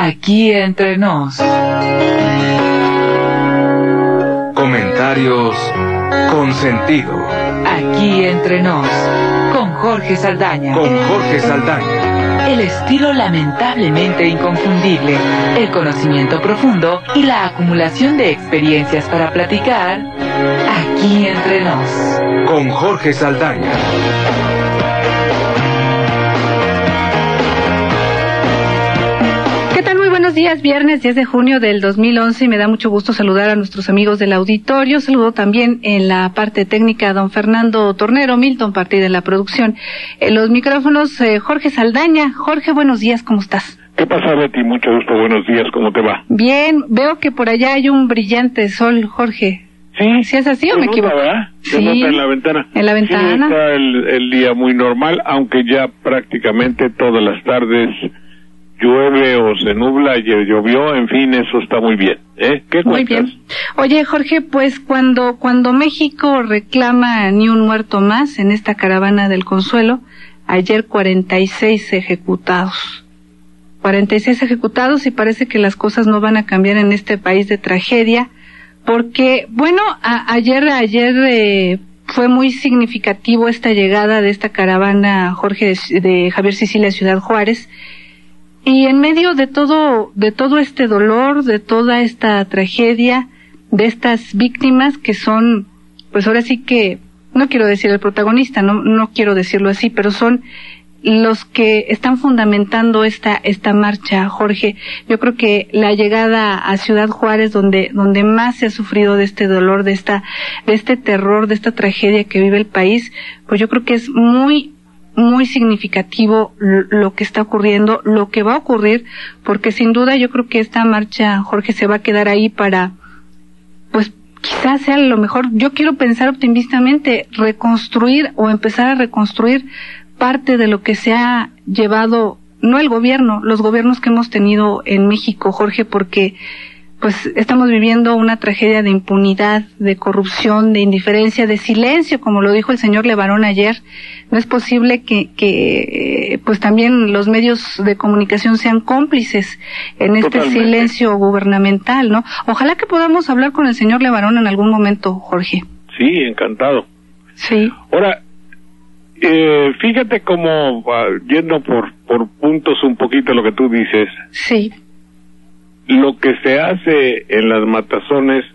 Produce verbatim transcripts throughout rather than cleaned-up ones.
Aquí entre nos. Comentarios con sentido. Aquí entre nos. Con Jorge Saldaña. Con Jorge Saldaña. El estilo lamentablemente inconfundible, el conocimiento profundo y la acumulación de experiencias para platicar. Aquí entre nos. Con Jorge Saldaña. Buenos días, viernes diez de junio del dos mil once, y me da mucho gusto saludar a nuestros amigos del auditorio. Saludo también en la parte técnica a don Fernando Tornero, Milton Partida en la producción. En los micrófonos, eh, Jorge Saldaña. Jorge, buenos días, ¿cómo estás? ¿Qué pasa, Betty? Mucho gusto, buenos días, ¿cómo te va? Bien, veo que por allá hay un brillante sol, Jorge. Sí. ¿Sí es así o me nota, equivoco? ¿verdad? Se Sí. nota en la ventana. En la ventana. Sí, está el, el día muy normal, aunque ya prácticamente todas las tardes llueve o se nubla, llovió, en fin, eso está muy bien, ¿eh? ¿Qué Muy cuentas? bien. Oye, Jorge, pues cuando cuando México reclama ni un muerto más en esta caravana del consuelo, ayer cuarenta y seis ejecutados. cuarenta y seis ejecutados, y parece que las cosas no van a cambiar en este país de tragedia, porque, bueno, a, ayer, ayer eh, fue muy significativo esta llegada de esta caravana, Jorge, de, de Javier Sicilia Ciudad Juárez. Y en medio de todo, de todo este dolor, de toda esta tragedia, de estas víctimas que son, pues ahora sí que, no quiero decir el protagonista, no, no quiero decirlo así, pero son los que están fundamentando esta, esta marcha, Jorge. Yo creo que la llegada a Ciudad Juárez, donde, donde más se ha sufrido de este dolor, de esta, de este terror, de esta tragedia que vive el país, pues yo creo que es muy, muy significativo lo que está ocurriendo, lo que va a ocurrir, porque sin duda yo creo que esta marcha, Jorge, se va a quedar ahí para, pues quizás sea lo mejor, yo quiero pensar optimistamente, reconstruir o empezar a reconstruir parte de lo que se ha llevado, no el gobierno, los gobiernos que hemos tenido en México, Jorge, porque pues estamos viviendo una tragedia de impunidad, de corrupción, de indiferencia, de silencio, como lo dijo el señor Levarón ayer. No es posible que, que pues también los medios de comunicación sean cómplices en este Totalmente. Silencio gubernamental, ¿no? Ojalá que podamos hablar con el señor Levarón en algún momento, Jorge. Sí, encantado. Sí. Ahora, eh, fíjate cómo, uh, yendo por, por puntos un poquito lo que tú dices, Sí. lo que se hace en las matazones,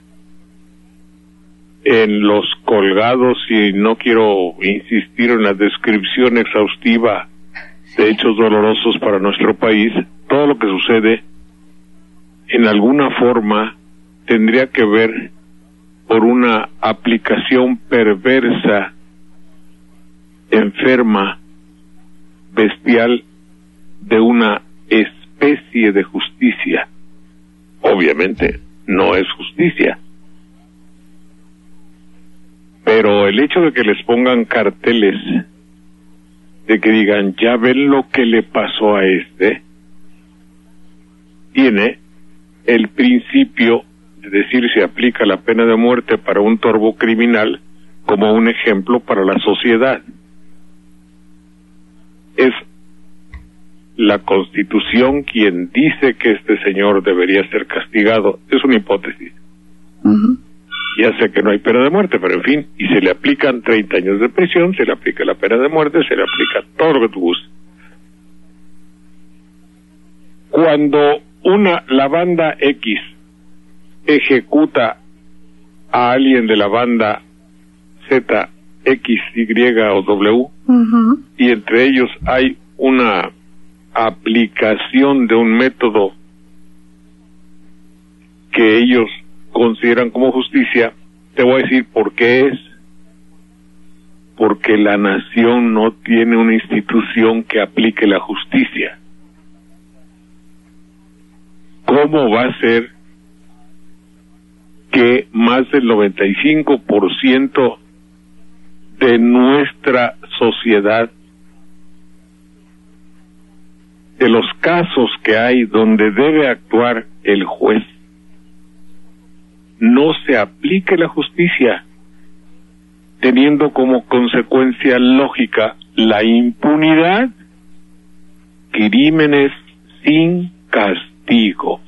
en los colgados, y no quiero insistir en la descripción exhaustiva de hechos dolorosos para nuestro país, todo lo que sucede en alguna forma tendría que ver por una aplicación perversa, enferma, bestial, de una especie de justicia. Obviamente no es justicia, pero el hecho de que les pongan carteles, de que digan, ya ven lo que le pasó a este, tiene el principio de decir, se aplica la pena de muerte para un torbo criminal como un ejemplo para la sociedad. Es la Constitución quien dice que este señor debería ser castigado. Es una hipótesis. Uh-huh. Ya sé que no hay pena de muerte, pero en fin, y se le aplican treinta años de prisión, se le aplica la pena de muerte, se le aplica todo lo que tú gustes. Cuando una, la banda X ejecuta a alguien de la banda Z, X, Y o W, Uh-huh. y entre ellos hay una aplicación de un método que ellos consideran como justicia, te voy a decir por qué es. Porque la nación no tiene una institución que aplique la justicia. ¿Cómo va a ser que más del noventa y cinco por ciento de nuestra sociedad, de los casos que hay donde debe actuar el juez, no se aplique la justicia, teniendo como consecuencia lógica la impunidad, crímenes sin castigo? contigo.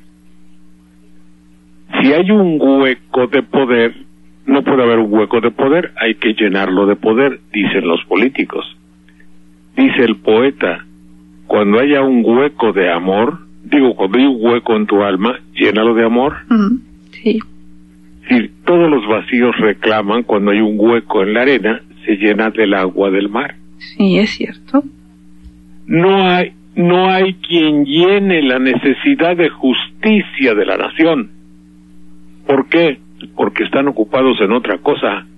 Si hay un hueco de poder, no puede haber un hueco de poder, hay que llenarlo de poder, dicen los políticos. Dice el poeta, cuando haya un hueco de amor, digo, cuando hay un hueco en tu alma, llénalo de amor. Mm, sí. Si todos los vacíos reclaman, cuando hay un hueco en la arena, se llena del agua del mar. Sí, es cierto. No hay, no hay quien llene la necesidad de justicia de la nación. ¿Por qué? Porque están ocupados en otra cosa.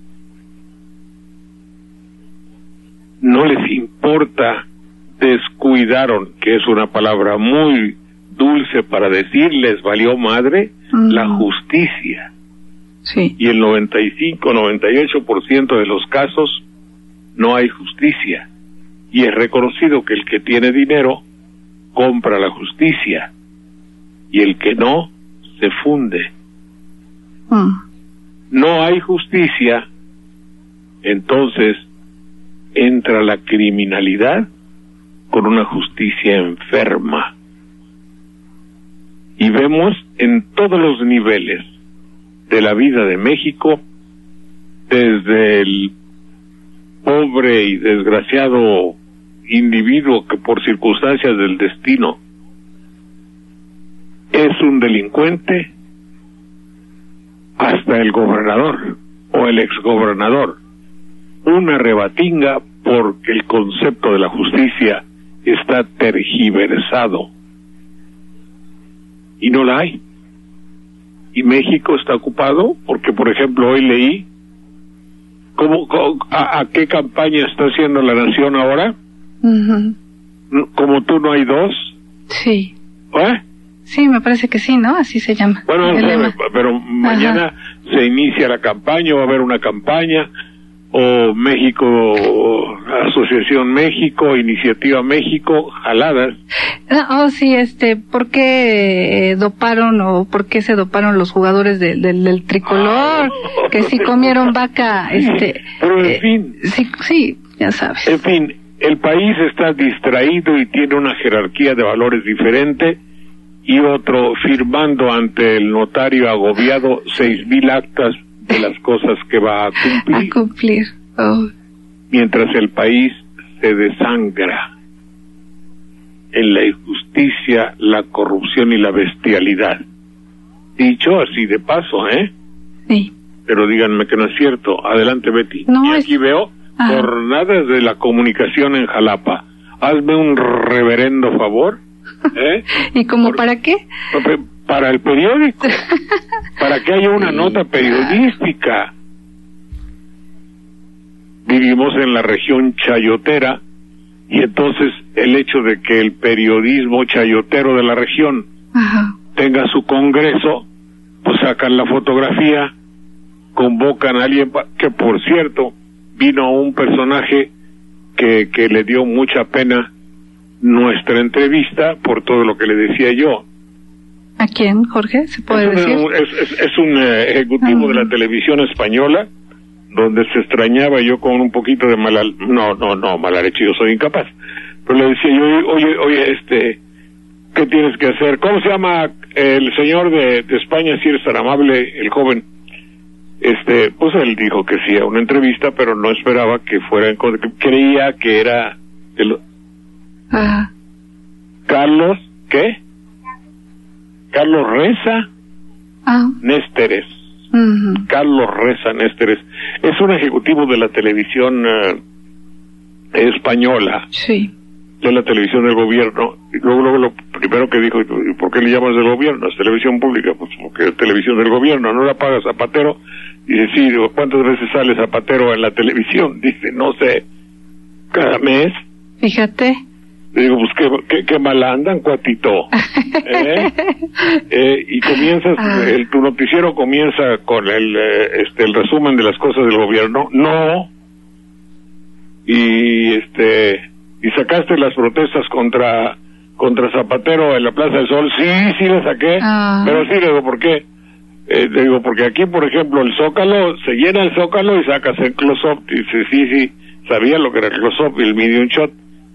No les importa, descuidaron, que es una palabra muy dulce para decirles, valió madre, mm. la justicia. Sí. Y el noventa y cinco, noventa y ocho por ciento de los casos no hay justicia. Y es reconocido que el que tiene dinero compra la justicia y el que no se funde. Mm. No hay justicia, entonces entra la criminalidad con una justicia enferma. Y vemos en todos los niveles de la vida de México, desde el pobre y desgraciado individuo que por circunstancias del destino es un delincuente, hasta el gobernador o el exgobernador, una rebatinga porque el concepto de la justicia está tergiversado y no la hay. Y México está ocupado porque, por ejemplo, hoy leí cómo, cómo a, a qué campaña está haciendo la nación ahora. Uh-huh. Como tú no hay dos. Sí. ¿Eh? Sí, me parece que sí, ¿no? Así se llama. Bueno, no sabe, pero mañana Ajá. se inicia la campaña, va a haber una campaña, o México, Asociación México, Iniciativa México, jaladas. Oh, sí, este, ¿por qué eh, doparon o por qué se doparon los jugadores de, de, del tricolor? Oh, que si comieron vaca, este... Pero en eh, fin... Sí, sí, ya sabes. En fin, el país está distraído y tiene una jerarquía de valores diferente, y otro firmando ante el notario agobiado seis mil actas de las cosas que va a cumplir. A cumplir. Oh. Mientras el país se desangra en la injusticia, la corrupción y la bestialidad. Dicho así de paso, ¿eh? Sí. Pero díganme que no es cierto. Adelante, Betty. No, y aquí es... veo Ajá. jornadas de la comunicación en Jalapa. Hazme un reverendo favor. ¿Eh? ¿Y como Por, para qué? Para el periódico, para que haya una sí, nota periodística. Vivimos en la región chayotera y entonces el hecho de que el periodismo chayotero de la región Ajá. tenga su congreso, pues sacan la fotografía, convocan a alguien, que por cierto, vino un personaje que, que le dio mucha pena nuestra entrevista por todo lo que le decía yo. ¿A quién, Jorge? ¿Se puede es decir? Un, es, es, es un uh, ejecutivo uh-huh. de la televisión española, donde se extrañaba yo con un poquito de mala... No, no, no, mala leche, yo soy incapaz. Pero le decía yo, oye, oye, este, ¿qué tienes que hacer? ¿Cómo se llama el señor de, de España, si eres tan amable, el joven? Este, pues él dijo que sí a una entrevista, pero no esperaba que fuera en... Creía que era... El, Ajá. Carlos, ¿qué? Carlos Reza ah. Nésteres. Uh-huh. Carlos Reza Nésteres. Es un ejecutivo de la televisión uh, española. Sí. De la televisión del gobierno. Y luego, luego lo primero que dijo, ¿y por qué le llamas del gobierno? Es televisión pública. Pues porque es televisión del gobierno. ¿No la paga Zapatero? Dice, sí. Digo, ¿cuántas veces sale Zapatero en la televisión? Dice, no sé, cada mes. Fíjate. Digo, pues qué, qué, qué mal andan, cuatito. ¿Eh? Eh, y comienzas, ah. el, tu noticiero comienza con el, eh, este, el resumen de las cosas del gobierno. No. Y este, y sacaste las protestas contra, contra Zapatero en la Plaza del Sol. Sí, sí le saqué. Ah. Pero sí, le digo, ¿por qué? Eh, le digo, porque aquí, por ejemplo, el Zócalo, se llena el Zócalo y sacas el close-up. Dice, sí, sí, sabía lo que era el close-up y el medium shot.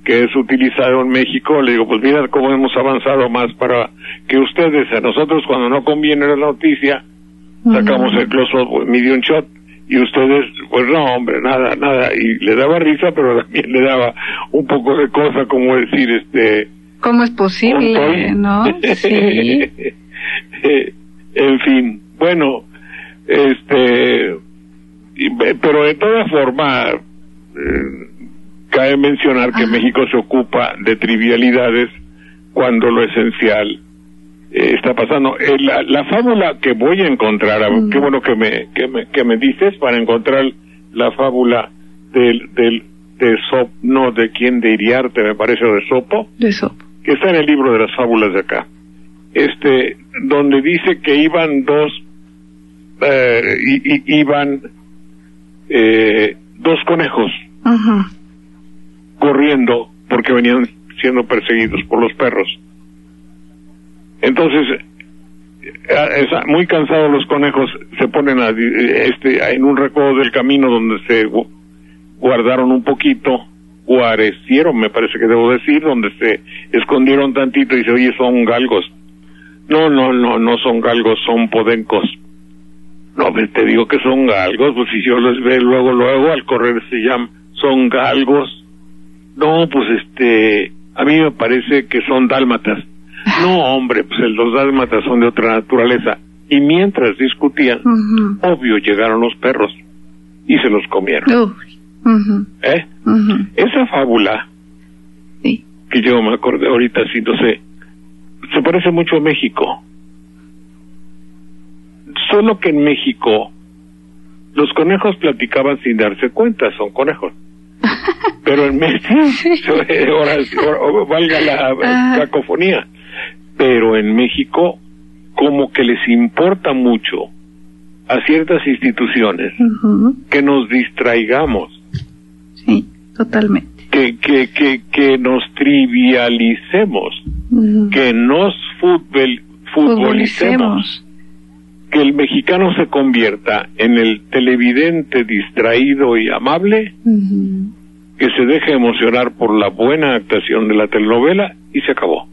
que es utilizado en México, le digo, pues mira cómo hemos avanzado más para que ustedes, a nosotros cuando no conviene la noticia, sacamos uh-huh. el close-up, medium shot, y ustedes, pues no, hombre, nada, nada, y le daba risa, pero también le daba un poco de cosa, como decir, este... ¿Cómo es posible, no? Sí. En fin, bueno, este... pero de toda forma, eh, cabe mencionar que Ajá. México se ocupa de trivialidades cuando lo esencial eh, está pasando. Eh, la, la fábula que voy a encontrar, mm. qué bueno que me, que me que me dices para encontrar la fábula del del de Sop, no, de quién, de Iriarte, me parece, o de Sopo, de Sopo, que está en el libro de las fábulas de acá, este, donde dice que iban dos, eh, y, y, iban eh, dos conejos Ajá. corriendo porque venían siendo perseguidos por los perros. Entonces, muy cansados los conejos, se ponen a, este, en un recodo del camino donde se guardaron un poquito, guarecieron, me parece que debo decir, donde se escondieron tantito y dice, oye, son galgos. No, no, no, no son galgos, son podencos. No, te digo que son galgos, pues si yo los veo luego, luego, al correr se llaman, son galgos. No, pues este, a mí me parece que son dálmatas. No, hombre, pues los dálmatas son de otra naturaleza. Y mientras discutían, uh-huh. obvio, llegaron los perros y se los comieron. Uh, uh-huh. ¿Eh? Uh-huh. Esa fábula, sí. que yo me acordé ahorita, sí, no sé, se parece mucho a México. Solo que en México los conejos platicaban sin darse cuenta, son conejos. Pero en México, ahora, ahora, valga la cacofonía, pero en México como que les importa mucho a ciertas instituciones uh-huh. que nos distraigamos. Sí, totalmente. Que, que, que, que nos trivialicemos, uh-huh. que nos futbol, futbolicemos, que el mexicano se convierta en el televidente distraído y amable, uh-huh. que se deje emocionar por la buena actuación de la telenovela y se acabó.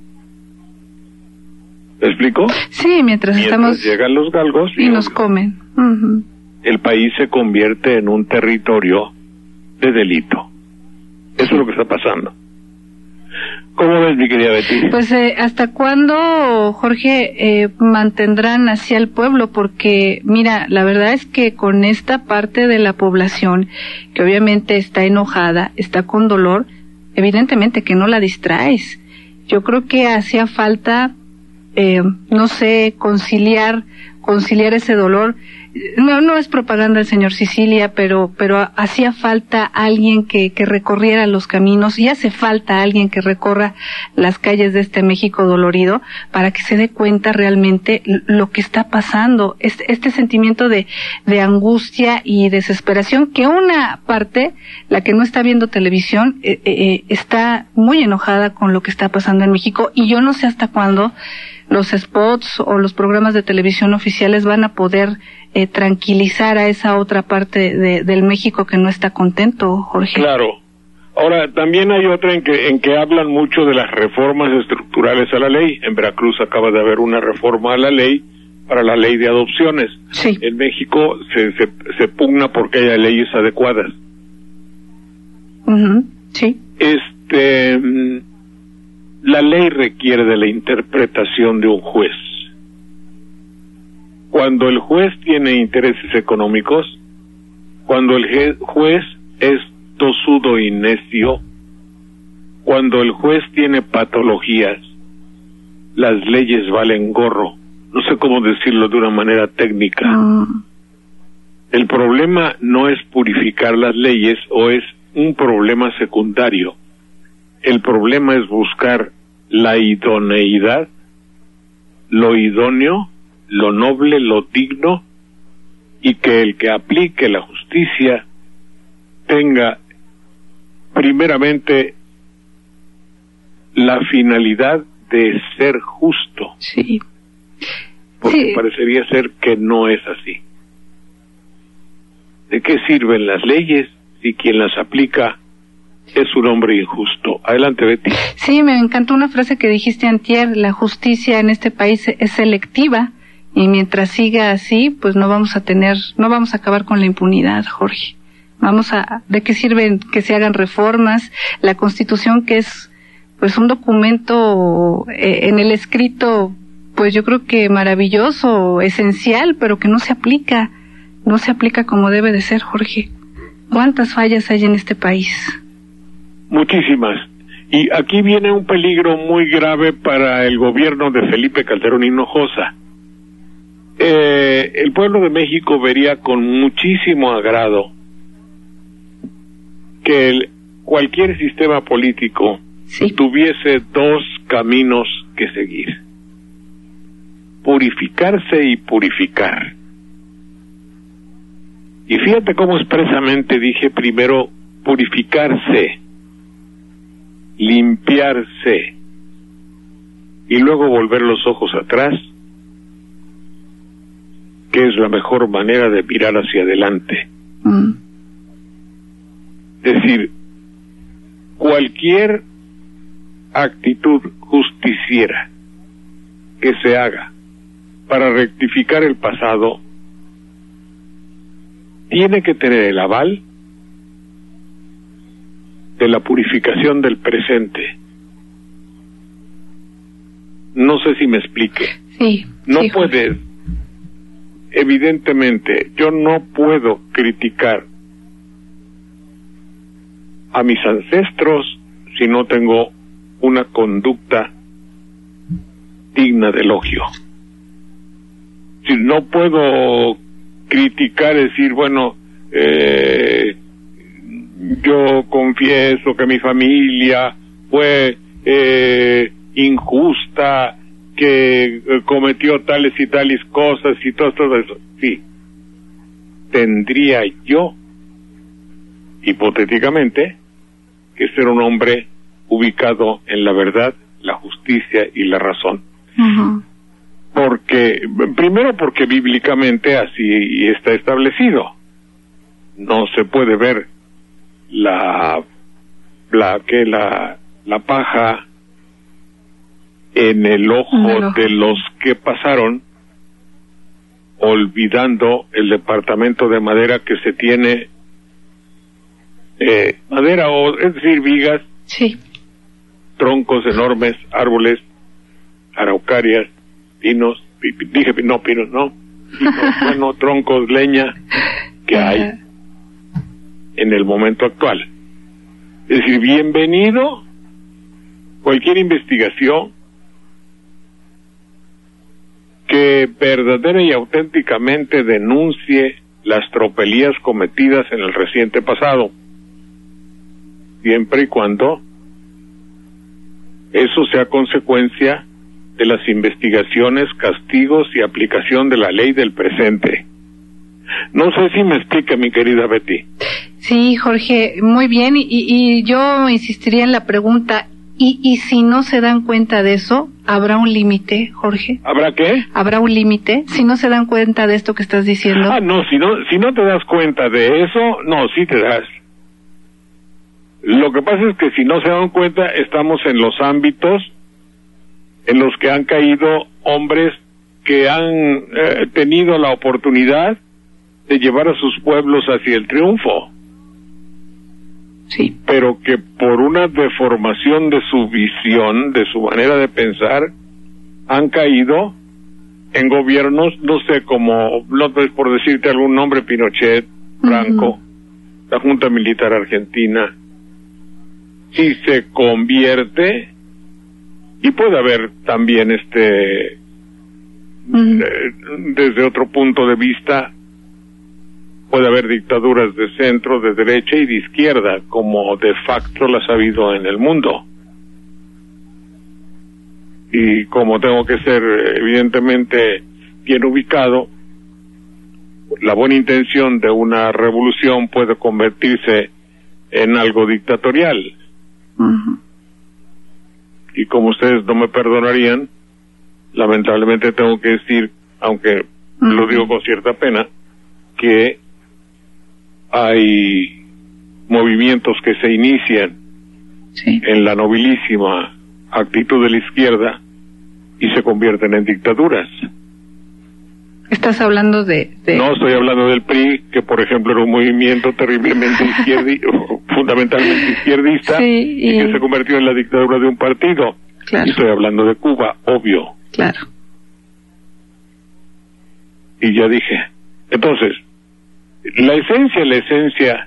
¿Me explico? Sí, mientras, mientras estamos... llegan los galgos y, y nos comen. Uh-huh. El país se convierte en un territorio de delito. Eso sí. Es lo que está pasando. ¿Cómo ves, mi querida Betty? Pues, eh, ¿hasta cuándo, Jorge, eh, mantendrán así al pueblo? Porque, mira, la verdad es que con esta parte de la población, que obviamente está enojada, está con dolor, evidentemente que no la distraes. Yo creo que hacía falta, eh, no sé, conciliar, conciliar ese dolor. No, no es propaganda del señor Sicilia, pero, pero hacía falta alguien que, que recorriera los caminos, y hace falta alguien que recorra las calles de este México dolorido para que se dé cuenta realmente lo que está pasando. Este, este sentimiento de, de angustia y desesperación, que una parte, la que no está viendo televisión, eh, eh, está muy enojada con lo que está pasando en México, y yo no sé hasta cuándo los spots o los programas de televisión oficiales van a poder eh, tranquilizar a esa otra parte de, del México que no está contento, Jorge. Claro. Ahora, también hay otra en que, en que hablan mucho de las reformas estructurales a la ley. En Veracruz acaba de haber una reforma a la ley para la ley de adopciones. Sí. En México se, se, se pugna porque haya leyes adecuadas. Uh-huh. Sí. Este... La ley requiere de la interpretación de un juez. Cuando el juez tiene intereses económicos, cuando el juez es tosudo y necio, cuando el juez tiene patologías, las leyes valen gorro. No sé cómo decirlo de una manera técnica. Uh. El problema no es purificar las leyes, o es un problema secundario. El problema es buscar la idoneidad, lo idóneo, lo noble, lo digno, y que el que aplique la justicia tenga primeramente la finalidad de ser justo. Sí. Porque sí. parecería ser que no es así. ¿De qué sirven las leyes si quien las aplica es un hombre injusto. Adelante, Betty. Sí, me encantó una frase que dijiste antier: la justicia en este país es selectiva, y mientras siga así, pues no vamos a tener, no vamos a acabar con la impunidad, Jorge. Vamos a, ¿de qué sirven que se hagan reformas? La Constitución, que es pues un documento eh, en el escrito, pues yo creo que maravilloso, esencial, pero que no se aplica, no se aplica como debe de ser, Jorge. ¿Cuántas fallas hay en este país? Muchísimas. Y aquí viene un peligro muy grave para el gobierno de Felipe Calderón Hinojosa. Eh, el pueblo de México vería con muchísimo agrado que el, cualquier sistema político sí. tuviese dos caminos que seguir: purificarse y purificar. Y fíjate cómo expresamente dije primero purificarse, limpiarse, y luego volver los ojos atrás, que es la mejor manera de mirar hacia adelante. Mm. Es decir, cualquier actitud justiciera que se haga para rectificar el pasado tiene que tener el aval de la purificación del presente. No sé si me explique. Sí. No sí, puedes, evidentemente, yo no puedo criticar a mis ancestros si no tengo una conducta digna de elogio. Si no puedo criticar, decir, bueno, eh, yo confieso que mi familia fue eh, injusta, que eh, cometió tales y tales cosas y todo, todo eso. Sí, tendría yo, hipotéticamente, que ser un hombre ubicado en la verdad, la justicia y la razón. Uh-huh. Porque, primero porque bíblicamente así está establecido. No se puede ver la, la, que la, la paja en el ojo uh-huh. de los que pasaron, olvidando el departamento de madera que se tiene, eh, madera, o es decir, vigas, sí. troncos enormes, árboles, araucarias, pinos, dije, no, pinos, no, pinos, bueno, troncos, leña, que hay en el momento actual. Es decir, bienvenido cualquier investigación que verdadera y auténticamente denuncie las tropelías cometidas en el reciente pasado, siempre y cuando eso sea consecuencia de las investigaciones, castigos y aplicación de la ley del presente. No sé si me explica, mi querida Betty. Sí, Jorge, muy bien, y, y yo insistiría en la pregunta, ¿y, y si no se dan cuenta de eso, habrá un límite, Jorge? ¿Habrá qué? ¿Habrá un límite? Si no se dan cuenta de esto que estás diciendo. Ah, no, si no, si no te das cuenta de eso, no, sí te das. Lo que pasa es que si no se dan cuenta, estamos en los ámbitos en los que han caído hombres que han eh, tenido la oportunidad de llevar a sus pueblos hacia el triunfo. Sí. Pero que por una deformación de su visión, de su manera de pensar, han caído en gobiernos, no sé, como, no es por decirte algún nombre, Pinochet, Franco, uh-huh. la Junta Militar Argentina. Si se convierte, y puede haber también este, uh-huh. eh, desde otro punto de vista, puede haber dictaduras de centro, de derecha y de izquierda, como de facto las ha habido en el mundo. Y como tengo que ser evidentemente bien ubicado, la buena intención de una revolución puede convertirse en algo dictatorial. Uh-huh. Y como ustedes no me perdonarían, lamentablemente tengo que decir, aunque uh-huh. lo digo con cierta pena, que hay movimientos que se inician sí. en la nobilísima actitud de la izquierda y se convierten en dictaduras. Estás hablando de, de... No estoy hablando del P R I, que por ejemplo era un movimiento terriblemente izquierdi fundamentalmente izquierdista, sí, y... y que se convirtió en la dictadura de un partido. Claro. Y estoy hablando de Cuba, obvio. Claro. Y ya dije. Entonces, la esencia, la esencia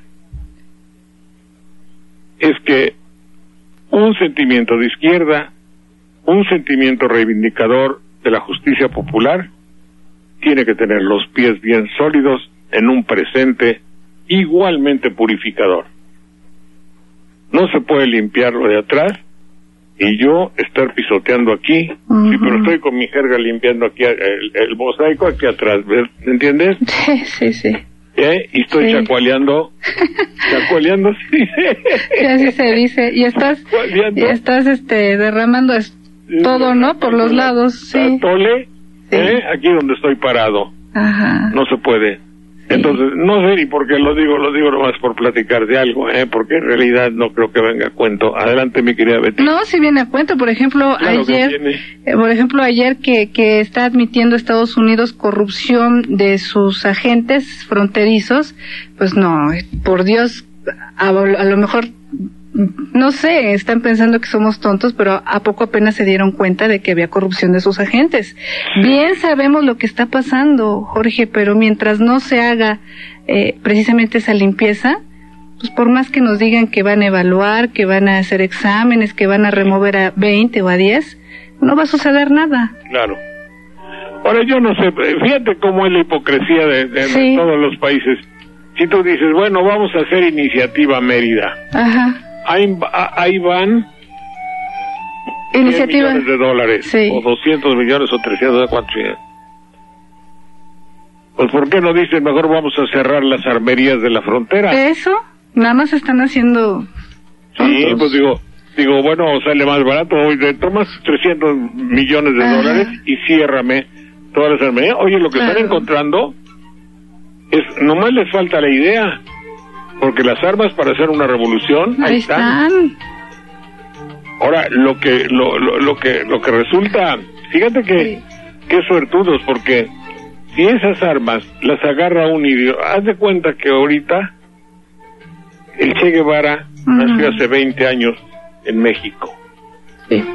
es que un sentimiento de izquierda, un sentimiento reivindicador de la justicia popular, tiene que tener los pies bien sólidos en un presente igualmente purificador. No se puede limpiar lo de atrás y yo estar pisoteando aquí, uh-huh. sí, pero estoy con mi jerga limpiando aquí el, el mosaico aquí atrás, ¿me entiendes? Sí, sí, sí. ¿Eh? Y estoy sí. chacualeando, chacualeando, sí. Sí, así se dice, y estás, y estás este, derramando es, todo, ¿no? Por los lados, sí. Tole, sí. ¿eh? Aquí donde estoy parado. Ajá. No se puede. Sí. Entonces, no sé ni por qué lo digo, lo digo nomás por platicar de algo, ¿eh? Porque en realidad no creo que venga a cuento. Adelante, mi querida Betty. No, sí viene a cuento. Por ejemplo, claro ayer, eh, por ejemplo, ayer que, que está admitiendo Estados Unidos corrupción de sus agentes fronterizos, pues no, por Dios, a, a lo mejor, no sé, están pensando que somos tontos, pero a poco apenas se dieron cuenta de que había corrupción de sus agentes. Bien sabemos lo que está pasando, Jorge, pero mientras no se haga eh, precisamente esa limpieza, pues por más que nos digan que van a evaluar, que van a hacer exámenes, que van a remover a veinte o a diez, no va a suceder nada. Claro. Ahora yo no sé, fíjate cómo es la hipocresía de, de, sí. de todos los países. Si tú dices, bueno, vamos a hacer iniciativa Mérida. Ajá. Ahí, ahí van iniciativa cien millones de dólares, sí. o doscientos millones o trescientos, ¿cuántos? Pues ¿por qué no dicen mejor vamos a cerrar las armerías de la frontera? Eso, nada más están haciendo tontos. Sí, pues digo, digo, bueno, sale más barato, hoy te tomas trescientos millones de Ajá. dólares y ciérrame todas las armerías. Oye, lo que claro. están encontrando es, nomás les falta la idea. Porque las armas para hacer una revolución ahí, ahí están. están. Ahora lo que lo, lo, lo que lo que resulta, fíjate que sí. qué suertudos, porque si esas armas las agarra un idiota, haz de cuenta que ahorita el Che Guevara uh-huh. nació hace veinte años en México. Sí.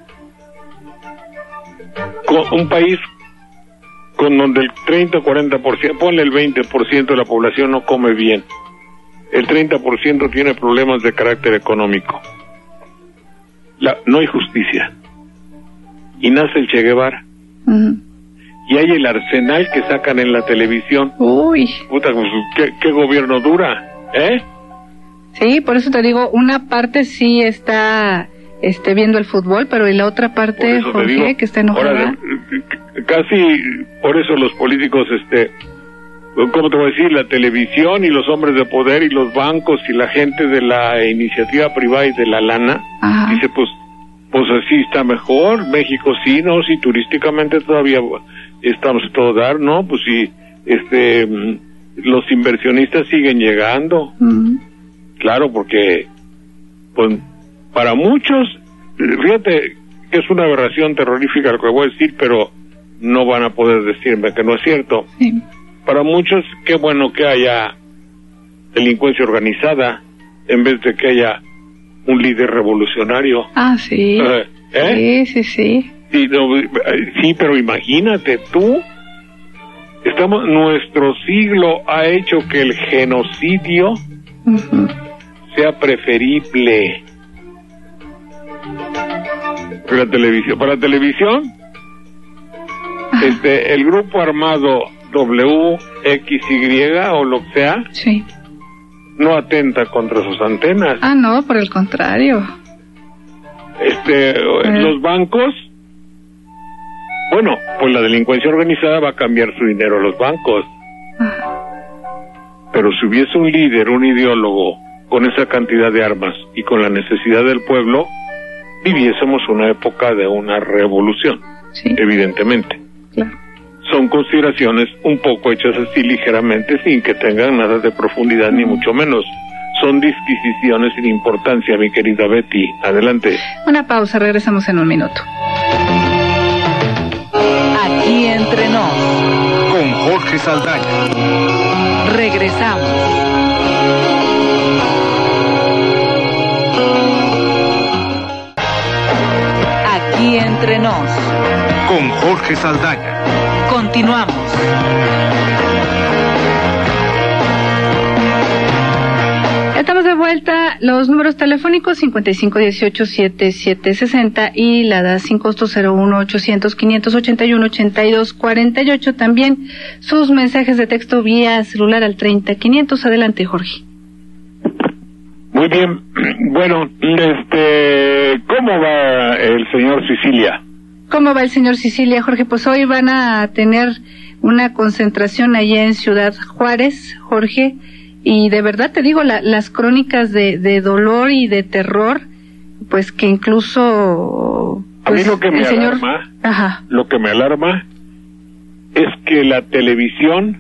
Con un país con donde el treinta o cuarenta por ciento, ponle el veinte por ciento de la población no come bien. El treinta por ciento tiene problemas de carácter económico. La, no hay justicia. Y nace el Che Guevara. Uh-huh. Y hay el arsenal que sacan en la televisión. Uy. Puta, pues, ¿qué, qué gobierno dura? ¿Eh? Sí, por eso te digo, una parte sí está este, viendo el fútbol, pero y la otra parte, Jorge, digo, que está enojada. Ahora, casi por eso los políticos, este... ¿cómo te voy a decir? La televisión y los hombres de poder y los bancos y la gente de la iniciativa privada y de la lana, Ajá. dice, pues, pues así está mejor, México sí, no, sí, turísticamente todavía estamos a todo dar, ¿no? Pues sí, este, los inversionistas siguen llegando, uh-huh. claro, porque, pues, para muchos, fíjate que es una aberración terrorífica lo que voy a decir, pero no van a poder decirme que no es cierto. Sí. Para muchos, qué bueno que haya delincuencia organizada en vez de que haya un líder revolucionario. Ah, sí. ¿Eh? Sí, sí, sí. Sí, no, sí, pero imagínate tú, estamos, nuestro siglo ha hecho que el genocidio uh-huh. sea preferible. Para la televisión, para la televisión, Ajá. este, el grupo armado W X Y o lo que sea, sí. no atenta contra sus antenas. Ah, no, por el contrario. Este, eh. los bancos, bueno, pues la delincuencia organizada va a cambiar su dinero a los bancos. Ajá. Pero si hubiese un líder, un ideólogo, con esa cantidad de armas y con la necesidad del pueblo, viviésemos una época de una revolución, sí. evidentemente. Claro. Son consideraciones un poco hechas así ligeramente, sin que tengan nada de profundidad, ni mucho menos. son disquisiciones sin importancia, mi querida Betty. Adelante. Una pausa, regresamos en un minuto. Aquí entre nos. Con Jorge Saldaña. Regresamos. Aquí entre nos. Con Jorge Saldaña. Continuamos. Estamos de vuelta. Los números telefónicos cincuenta y cinco dieciocho setenta y siete sesenta y la D A sin costo cero uno ochocientos quinientos ochenta y uno ochenta y dos cuarenta y ocho. También sus mensajes de texto vía celular al treinta quinientos. Adelante, Jorge. Muy bien. Bueno, este, ¿cómo va el señor Sicilia? ¿Cómo va el señor Sicilia, Jorge? Pues hoy van a tener una concentración allá en Ciudad Juárez, Jorge. Y de verdad te digo, la, las crónicas de, de dolor y de terror, pues que incluso... Pues, a mí lo que me el señor... alarma, Ajá. lo que me alarma es que la televisión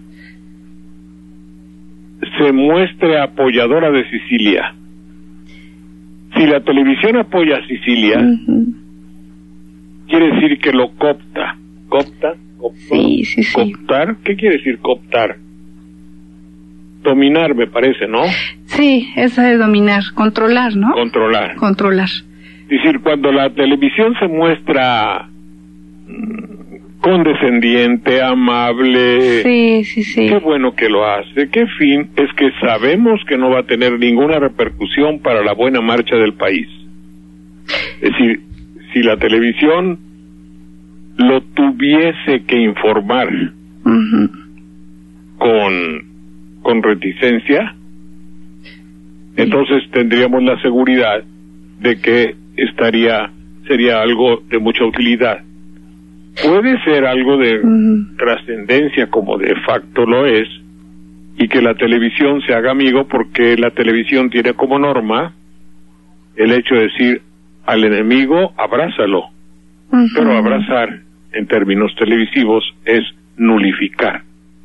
se muestre apoyadora de Sicilia. Si la televisión apoya a Sicilia, uh-huh. quiere decir que lo copta. ¿Copta? ¿Copta? Sí, sí, sí. ¿Coptar? ¿Qué quiere decir coptar? Dominar, me parece, ¿no? Sí, esa de dominar, controlar, ¿no? Controlar. Controlar. Es decir, cuando la televisión se muestra condescendiente, amable... Sí, sí, sí. Qué bueno que lo hace. ¿Qué fin? Es que sabemos que no va a tener ninguna repercusión para la buena marcha del país. Es decir, si la televisión lo tuviese que informar uh-huh. con... con reticencia, entonces tendríamos la seguridad de que estaría, sería algo de mucha utilidad. Puede ser algo de uh-huh. trascendencia, como de facto lo es, y que la televisión se haga amigo, porque la televisión tiene como norma el hecho de decir al enemigo, abrázalo. Uh-huh. Pero abrazar, en términos televisivos, es nulificar.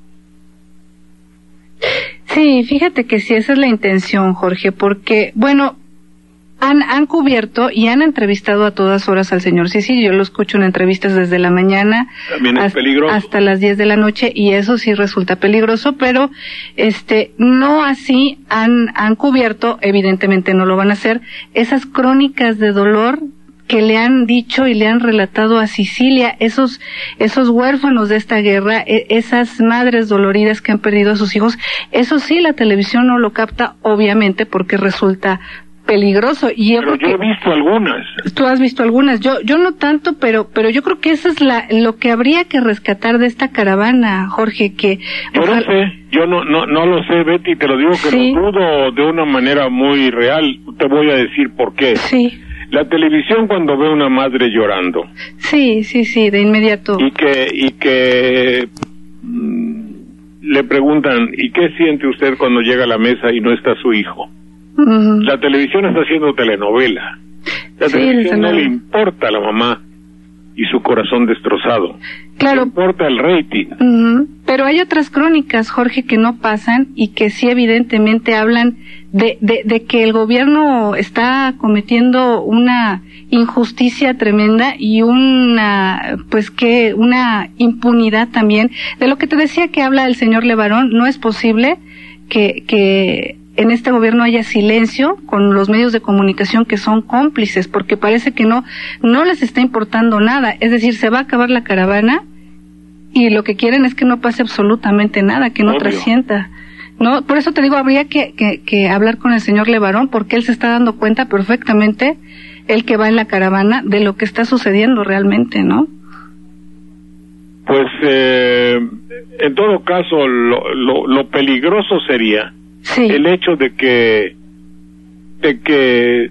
Sí, fíjate que sí, esa es la intención, Jorge, porque, bueno, han, han cubierto y han entrevistado a todas horas al señor Sicilia. Yo lo escucho en entrevistas desde la mañana También es hasta, peligroso. hasta las diez de la noche, y eso sí resulta peligroso, pero este no así han, han cubierto, evidentemente no lo van a hacer, esas crónicas de dolor que le han dicho y le han relatado a Sicilia, esos esos huérfanos de esta guerra, e- esas madres doloridas que han perdido a sus hijos. Eso sí, la televisión no lo capta, obviamente, porque resulta peligroso. Y yo pero yo creo he que visto algunas. tú has visto algunas, yo yo no tanto, pero pero yo creo que eso es la lo que habría que rescatar de esta caravana, Jorge, que yo ojalá... no sé, yo no no no lo sé, Betty, te lo digo que sí. Lo dudo de una manera muy real. Te voy a decir por qué. Sí. La televisión, cuando ve a una madre llorando, sí, sí, sí, de inmediato, y que y que mmm, le preguntan, ¿y qué siente usted cuando llega a la mesa y no está su hijo? Uh-huh. La televisión está haciendo telenovela. La sí, televisión no le importa a la mamá y su corazón destrozado. Claro. Le importa el rating. Uh-huh. Pero hay otras crónicas, Jorge, que no pasan y que sí evidentemente hablan de, de, de que el gobierno está cometiendo una injusticia tremenda y una, pues que, una impunidad también. De lo que te decía que habla el señor Levarón, no es posible que, que en este gobierno haya silencio con los medios de comunicación que son cómplices, porque parece que no, no les está importando nada. Es decir, se va a acabar la caravana y lo que quieren es que no pase absolutamente nada, que no Obvio. trascienda. No, por eso te digo, habría que, que, que hablar con el señor Levarón, porque él se está dando cuenta perfectamente, él que va en la caravana, de lo que está sucediendo realmente, ¿no? Pues, eh, en todo caso, lo, lo, lo peligroso sería sí. el hecho de que, de que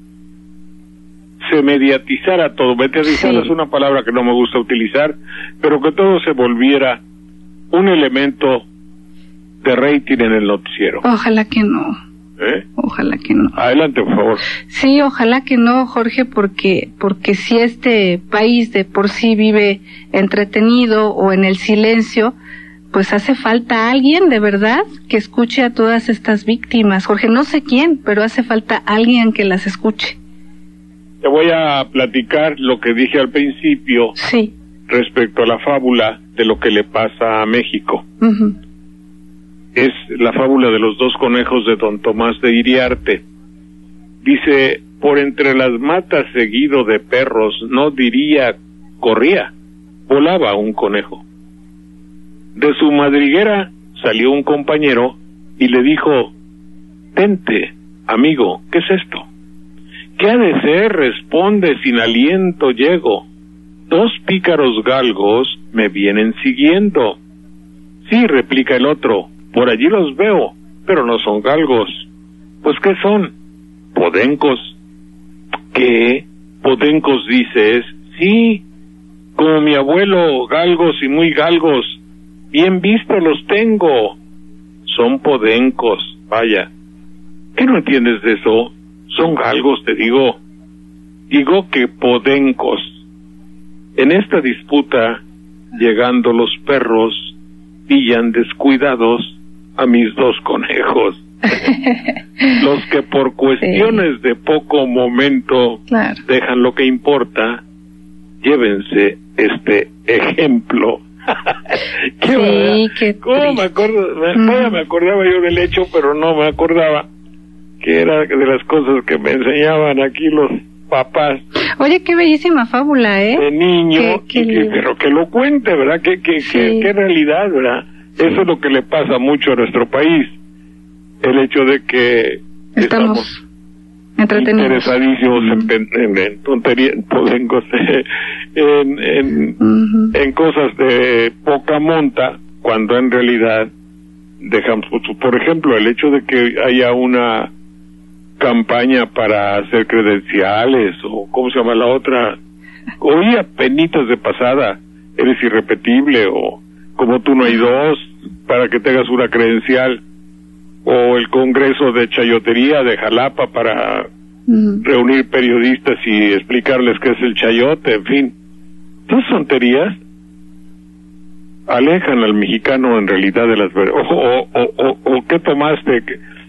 se mediatizara todo. Mediatizar sí. es una palabra que no me gusta utilizar, pero que todo se volviera un elemento de rating en el noticiero. Ojalá que no. ¿Eh? Ojalá que no. Adelante, por favor. Sí, ojalá que no, Jorge, porque porque si este país de por sí vive entretenido o en el silencio, pues hace falta alguien de verdad que escuche a todas estas víctimas. Jorge, no sé quién, pero hace falta alguien que las escuche. Te voy a platicar lo que dije al principio. Sí. Respecto a la fábula de lo que le pasa a México. Uh-huh. Es la fábula de los dos conejos de don Tomás de Iriarte. Dice, por entre las matas seguido de perros, no diría corría, volaba un conejo. De su madriguera salió un compañero y le dijo, tente, amigo, ¿qué es esto? ¿Qué ha de ser? Responde, sin aliento llego. Dos pícaros galgos me vienen siguiendo. Sí, replica el otro, por allí los veo, pero no son galgos. Pues, ¿qué son? Podencos. ¿Qué? ¿Podencos dices? Sí, como mi abuelo, galgos y muy galgos. Bien visto los tengo. Son podencos, vaya. ¿Qué no entiendes de eso? Son galgos, te digo. Digo que podencos. En esta disputa, llegando los perros, pillan descuidados a mis dos conejos. Los que por cuestiones sí. de poco momento claro. dejan lo que importa, llévense este ejemplo. ¿Qué sí, qué ¿Cómo me acuerdo? Me, mm. me acordaba yo del hecho, pero no me acordaba que era de las cosas que me enseñaban aquí los papás. Oye, qué bellísima fábula, ¿eh? De niño, que, que que, pero que lo cuente, ¿verdad? Que, que, sí. que, que realidad, ¿verdad? Sí. Eso es lo que le pasa mucho a nuestro país. El hecho de que estamos, estamos entretenidos. Interesadísimos mm. en, en, en tonterías, en, en, uh-huh. en cosas de poca monta, cuando en realidad dejamos, por ejemplo, el hecho de que haya una campaña para hacer credenciales, o ¿cómo se llama la otra? Oía penitas de pasada, eres irrepetible, o como tú no hay dos, para que tengas una credencial, o el Congreso de Chayotería de Jalapa para uh-huh. reunir periodistas y explicarles qué es el chayote, en fin. Esas tonterías alejan al mexicano en realidad de las... O, o, o, o, o ¿qué tomaste?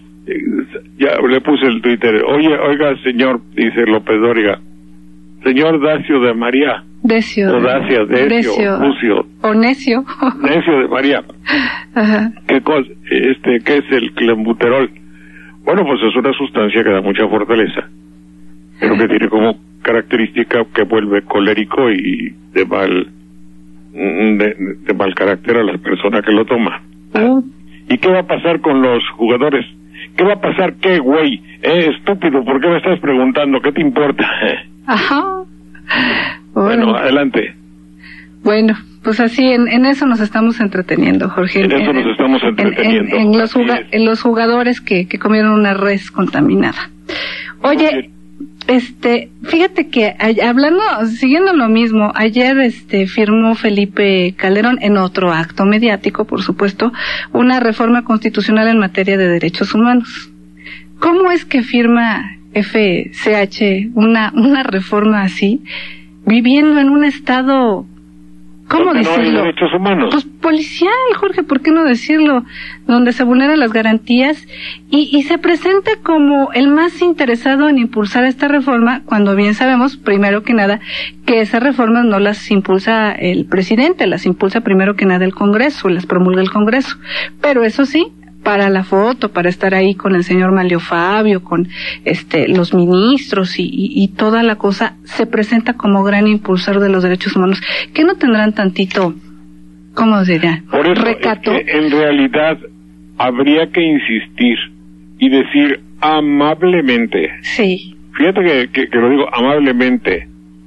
Ya le puse el Twitter. Oye, oiga, señor, dice López Dóriga, señor Dacio de María. Decio. O Dacia, Decio, Lucio. O Necio. Necio de María. Ajá. ¿Qué cosa? Este, ¿qué es el clenbuterol? Bueno, pues es una sustancia que da mucha fortaleza, pero que tiene como característica que vuelve colérico y de mal, de, de mal carácter a la persona que lo toma. Uh. ¿Y qué va a pasar con los jugadores? ¿Qué va a pasar qué, güey? Eh, estúpido, ¿por qué me estás preguntando? ¿Qué te importa? Ajá. Bueno, bueno, adelante. Bueno, pues así, en, en eso nos estamos entreteniendo, Jorge. En, en eso nos estamos entreteniendo. En, en, en, los, juga, en los jugadores que, que comieron una res contaminada. Oye, este, fíjate que hablando, siguiendo lo mismo, ayer este firmó Felipe Calderón, en otro acto mediático, por supuesto, una reforma constitucional en materia de derechos humanos. ¿Cómo es que firma F C H una, una reforma así, viviendo en un estado, ¿cómo decirlo? No hay derechos humanos. Pues policial, Jorge, ¿por qué no decirlo? Donde se vulneran las garantías y, y se presenta como el más interesado en impulsar esta reforma, cuando bien sabemos, primero que nada, que esas reformas no las impulsa el presidente, las impulsa primero que nada el Congreso, las promulga el Congreso. Pero eso sí, para la foto, para estar ahí con el señor Manlio Fabio, con este los ministros y, y, y toda la cosa, se presenta como gran impulsor de los derechos humanos. ¿Qué no tendrán tantito, cómo diría, por eso recato? Es que en realidad habría que insistir y decir amablemente. Sí. Fíjate que, que, que lo digo amablemente,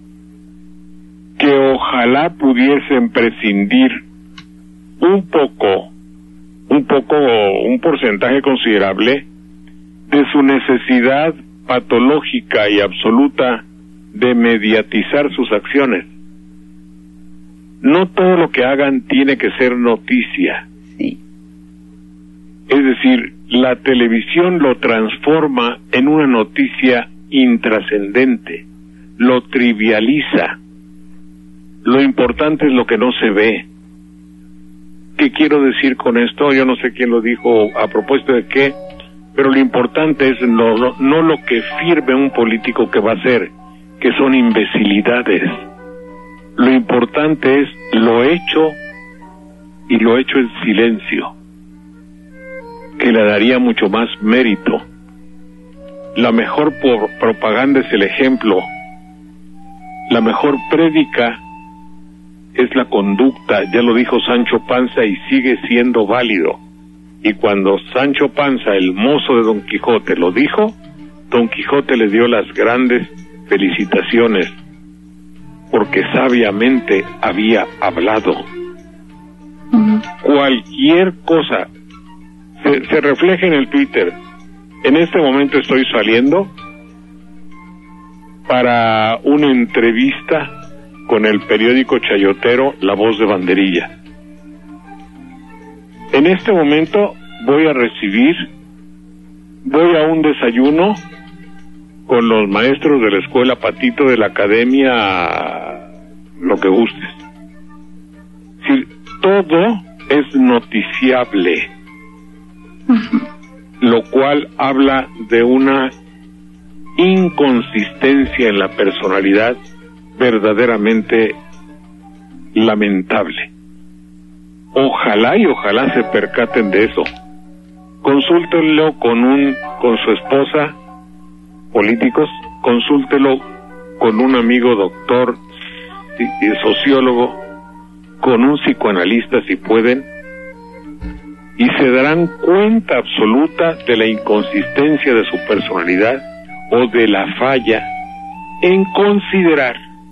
que ojalá pudiesen prescindir un poco un poco, un porcentaje considerable de su necesidad patológica y absoluta de mediatizar sus acciones. No todo lo que hagan tiene que ser noticia. Sí. Es decir, la televisión lo transforma en una noticia intrascendente, lo trivializa. Lo importante es lo que no se ve. ¿Qué quiero decir con esto? Yo no sé quién lo dijo, a propósito de qué, pero lo importante es no, no, no lo que firme un político que va a hacer, que son imbecilidades. Lo importante es lo hecho, y lo hecho en silencio, que le daría mucho más mérito. La mejor por propaganda es el ejemplo. La mejor prédica es la conducta, ya lo dijo Sancho Panza y sigue siendo válido. Y cuando Sancho Panza, el mozo de Don Quijote, lo dijo, Don Quijote le dio las grandes felicitaciones, porque sabiamente había hablado. Uh-huh. Cualquier cosa se, se refleja en el Twitter. En este momento estoy saliendo para una entrevista con el periódico chayotero La Voz de Banderilla. En este momento voy a recibir, voy a un desayuno con los maestros de la escuela Patito de la academia, lo que gustes. Sí, todo es noticiable, uh-huh. Lo cual habla de una inconsistencia en la personalidad verdaderamente lamentable. Ojalá y ojalá se percaten de eso. Consúltenlo con un con su esposa, políticos, consúltenlo con un amigo doctor y sociólogo, con un psicoanalista si pueden, y se darán cuenta absoluta de la inconsistencia de su personalidad o de la falla en considerar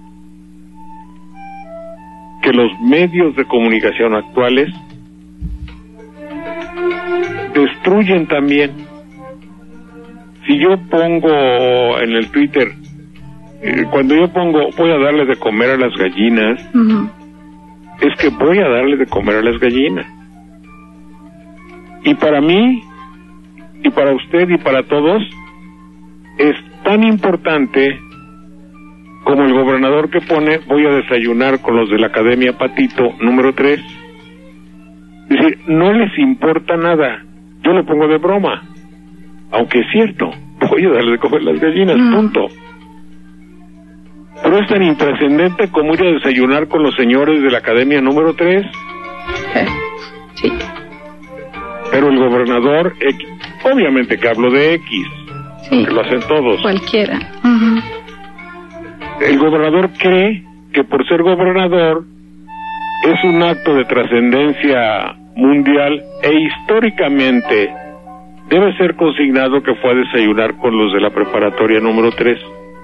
que los medios de comunicación actuales destruyen también. Si yo pongo en el Twitter, eh, cuando yo pongo voy a darle de comer a las gallinas, uh-huh. Es que voy a darle de comer a las gallinas. Y para mí, y para usted y para todos, es tan importante como el gobernador que pone voy a desayunar con los de la Academia Patito número tres. Es decir, no les importa nada. Yo lo pongo de broma, aunque es cierto, voy a darle de comer las gallinas, mm. punto. Pero es tan intrascendente como ir a desayunar con los señores de la Academia número tres. Sí. Pero el gobernador, X, obviamente que hablo de X, sí, que lo hacen todos. Cualquiera. Uh-huh. El gobernador cree que por ser gobernador es un acto de trascendencia mundial e históricamente debe ser consignado que fue a desayunar con los de la preparatoria número tres.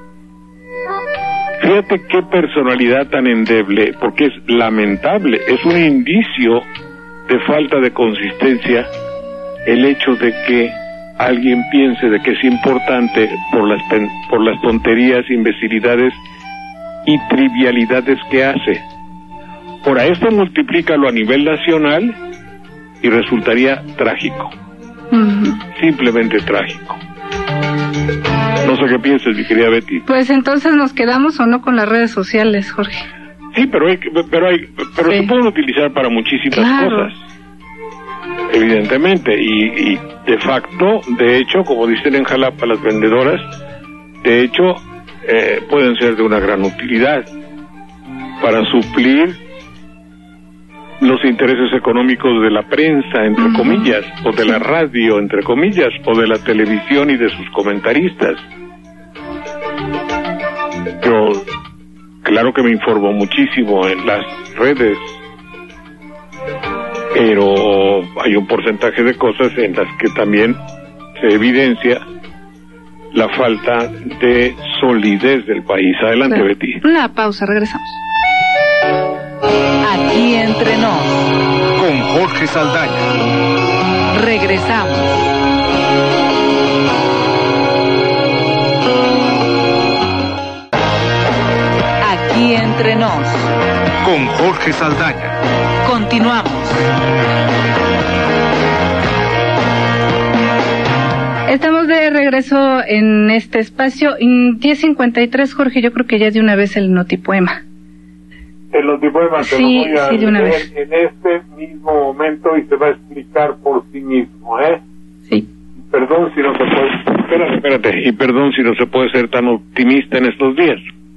Fíjate qué personalidad tan endeble, porque es lamentable, es un indicio de falta de consistencia el hecho de que alguien piense de que es importante por las por las tonterías, imbecilidades y trivialidades que hace. Ahora, esto multiplícalo a nivel nacional y resultaría trágico. Uh-huh. Simplemente trágico. No sé qué piensas, mi querida Betty. Pues entonces nos quedamos o no con las redes sociales, Jorge. Sí, pero hay, pero hay, pero sí, se pueden utilizar para muchísimas claro. cosas, evidentemente, y, y de facto, de hecho, como dicen en Jalapa las vendedoras, de hecho, eh, pueden ser de una gran utilidad para suplir los intereses económicos de la prensa, entre uh-huh. comillas, o de la radio, entre comillas, o de la televisión y de sus comentaristas. Yo, claro que me informo muchísimo en las redes, pero hay un porcentaje de cosas en las que también se evidencia la falta de solidez del país. Adelante, claro. Betty. Una pausa, regresamos. Aquí entre nos, con Jorge Saldaña. Regresamos. Aquí entre nos, con Jorge Saldaña. Continuamos. Estamos de regreso en este espacio. En diez cincuenta y tres, Jorge, yo creo que ya de una vez el notipoema. en los diplomas, Sí, te lo voy a sí, de una leer vez. en este mismo momento y se va a explicar por sí mismo, ¿eh? Sí. Perdón si no se puede... Espérate, espérate, y perdón si no se puede ser tan optimista en estos días.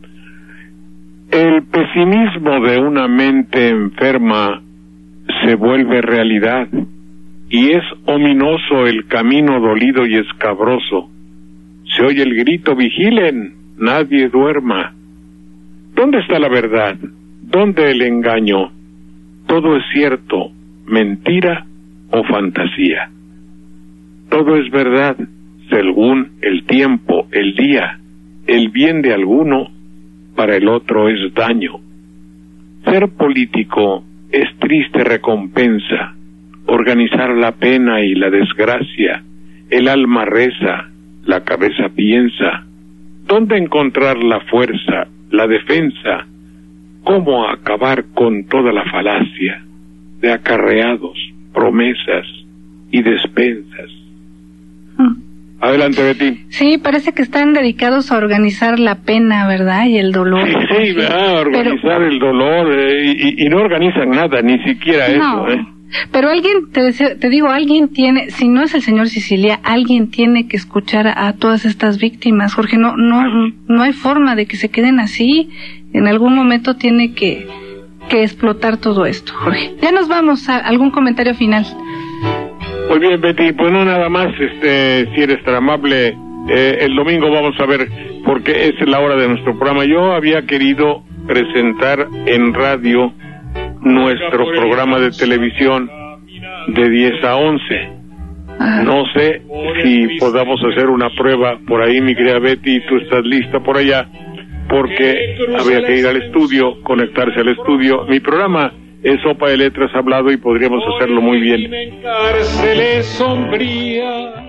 El pesimismo de una mente enferma se vuelve realidad, y es ominoso el camino dolido y escabroso. Se oye el grito, vigilen, nadie duerma. ¿Dónde está la verdad? ¿Dónde el engaño? Todo es cierto, mentira o fantasía. Todo es verdad, según el tiempo, el día. El bien de alguno, para el otro es daño. Ser político es triste recompensa. Organizar la pena y la desgracia. El alma reza, la cabeza piensa. ¿Dónde encontrar la fuerza, la defensa? ¿Cómo acabar con toda la falacia de acarreados, promesas y despensas? Mm. Adelante, Betty. Sí, parece que están dedicados a organizar la pena, ¿verdad? Y el dolor. Sí, sí, ¿verdad? Organizar Pero, el dolor eh, y, y no organizan nada, ni siquiera no, eso, ¿eh? pero alguien, te, deseo- te digo, alguien tiene, si no es el señor Sicilia, alguien tiene que escuchar a, a todas estas víctimas, Jorge. No, no, no hay forma de que se queden así. En algún momento tiene que, que explotar todo esto, Jorge. Ya nos vamos a algún comentario final. Muy bien, Betty, pues no nada más, este, si eres tan amable, eh, el domingo vamos a ver, porque es la hora de nuestro programa. Yo había querido presentar en radio nuestro programa de televisión de diez a once. Ah, No sé si podamos hacer una prueba por ahí, mi querida Betty, tú estás lista por allá, porque habría que ir al estudio, conectarse al estudio. Mi programa es Sopa de Letras Hablado y podríamos hacerlo muy bien. Cárceles sombrías